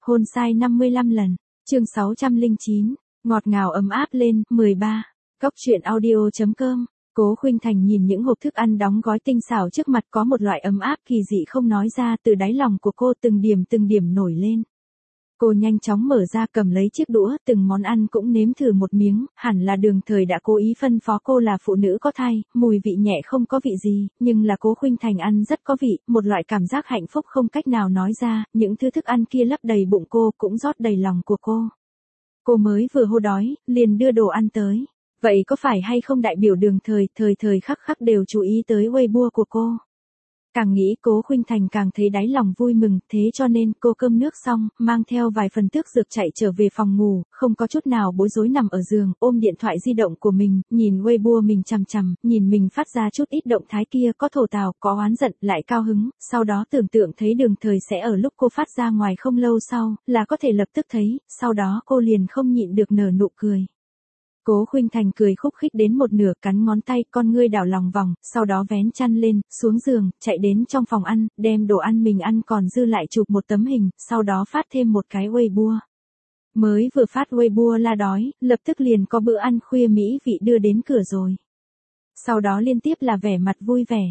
Hôn sai 55 lần. Chương 609. Ngọt ngào ấm áp lên. 13. Cốc truyện audio.com. Cố Khuynh Thành nhìn những hộp thức ăn đóng gói tinh xảo trước mặt, có một loại ấm áp kỳ dị không nói ra, từ đáy lòng của cô từng điểm nổi lên. Cô nhanh chóng mở ra, cầm lấy chiếc đũa, từng món ăn cũng nếm thử một miếng. Hẳn là Đường Thời đã cố ý phân phó cô là phụ nữ có thai, mùi vị nhẹ không có vị gì, nhưng là Cố Khuynh Thành ăn rất có vị, một loại cảm giác hạnh phúc không cách nào nói ra. Những thứ thức ăn kia lấp đầy bụng cô, cũng rót đầy lòng của cô. Cô mới vừa hô đói, liền đưa đồ ăn tới. Vậy có phải hay không đại biểu Đường Thời thời khắc khắc đều chú ý tới Weibo của cô? Càng nghĩ Cố Khuynh Thành càng thấy đáy lòng vui mừng, thế cho nên cô cơm nước xong, mang theo vài phần tước dược chạy trở về phòng ngủ, không có chút nào bối rối nằm ở giường, ôm điện thoại di động của mình, nhìn Weibo mình chằm chằm, nhìn mình phát ra chút ít động thái kia, có thổ tào, có oán giận, lại cao hứng, sau đó tưởng tượng thấy Đường Thời sẽ ở lúc cô phát ra ngoài không lâu sau, là có thể lập tức thấy, sau đó cô liền không nhịn được nở nụ cười. Cố Khuynh Thành cười khúc khích đến một nửa, cắn ngón tay, con ngươi đảo lòng vòng, sau đó vén chăn lên, xuống giường, chạy đến trong phòng ăn, đem đồ ăn mình ăn còn dư lại chụp một tấm hình, sau đó phát thêm một cái Weibo. Mới vừa phát Weibo la đói, lập tức liền có bữa ăn khuya mỹ vị đưa đến cửa rồi. Sau đó liên tiếp là vẻ mặt vui vẻ.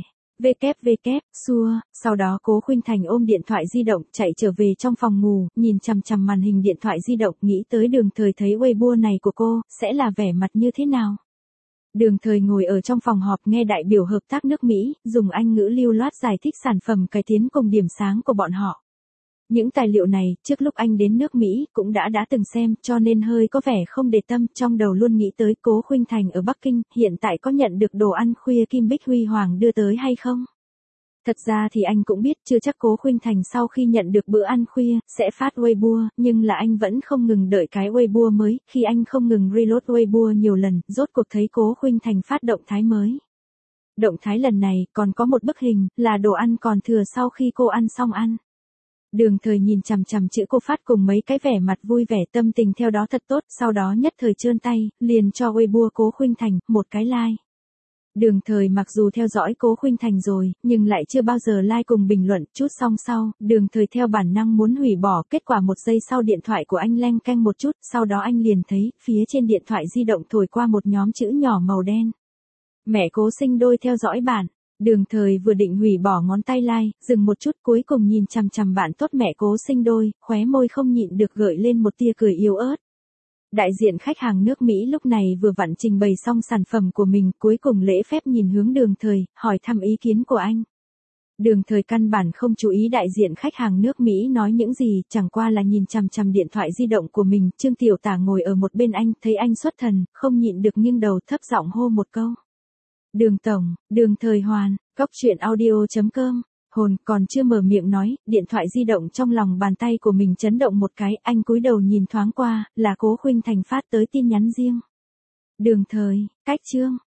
Xua, sau đó Cố Khuynh Thành ôm điện thoại di động chạy trở về trong phòng ngủ, nhìn chằm chằm màn hình điện thoại di động, nghĩ tới Đường Thời thấy Weibo này của cô, sẽ là vẻ mặt như thế nào. Đường Thời ngồi ở trong phòng họp nghe đại biểu hợp tác nước Mỹ, dùng Anh ngữ lưu loát giải thích sản phẩm cải tiến cùng điểm sáng của bọn họ. Những tài liệu này, trước lúc anh đến nước Mỹ, cũng đã từng xem, cho nên hơi có vẻ không để tâm, trong đầu luôn nghĩ tới Cố Khuynh Thành ở Bắc Kinh, hiện tại có nhận được đồ ăn khuya Kim Bích Huy Hoàng đưa tới hay không? Thật ra thì anh cũng biết, chưa chắc Cố Khuynh Thành sau khi nhận được bữa ăn khuya, sẽ phát Weibo, nhưng là anh vẫn không ngừng đợi cái Weibo mới, khi anh không ngừng reload Weibo nhiều lần, rốt cuộc thấy Cố Khuynh Thành phát động thái mới. Động thái lần này, còn có một bức hình, là đồ ăn còn thừa sau khi cô ăn xong ăn. Đường Thời nhìn chằm chằm chữ cô phát cùng mấy cái vẻ mặt vui vẻ, tâm tình theo đó thật tốt, sau đó nhất thời trơn tay, liền cho Weibo Cố Khuynh Thành một cái like. Đường Thời mặc dù theo dõi Cố Khuynh Thành rồi, nhưng lại chưa bao giờ like cùng bình luận, chút xong sau, Đường Thời theo bản năng muốn hủy bỏ, kết quả một giây sau điện thoại của anh leng keng một chút, sau đó anh liền thấy, phía trên điện thoại di động thổi qua một nhóm chữ nhỏ màu đen. Mẹ Cố sinh đôi theo dõi bản. Đường Thời vừa định hủy bỏ ngón tay like, dừng một chút, cuối cùng nhìn chằm chằm bạn tốt mẹ Cố sinh đôi, khóe môi không nhịn được gợi lên một tia cười yếu ớt. Đại diện khách hàng nước Mỹ lúc này vừa vặn trình bày xong sản phẩm của mình, cuối cùng lễ phép nhìn hướng Đường Thời, hỏi thăm ý kiến của anh. Đường Thời căn bản không chú ý đại diện khách hàng nước Mỹ nói những gì, chẳng qua là nhìn chằm chằm điện thoại di động của mình. Trương Tiểu Tả ngồi ở một bên anh, thấy anh xuất thần, không nhịn được nghiêng đầu thấp giọng hô một câu. Đường Tổng, Đường Thời hoàn, cốc truyện audio.com. Hồn còn chưa mở miệng nói, điện thoại di động trong lòng bàn tay của mình chấn động một cái, anh cúi đầu nhìn thoáng qua, là Cố Khuynh Thành phát tới tin nhắn riêng. Đường Thời, cách chương.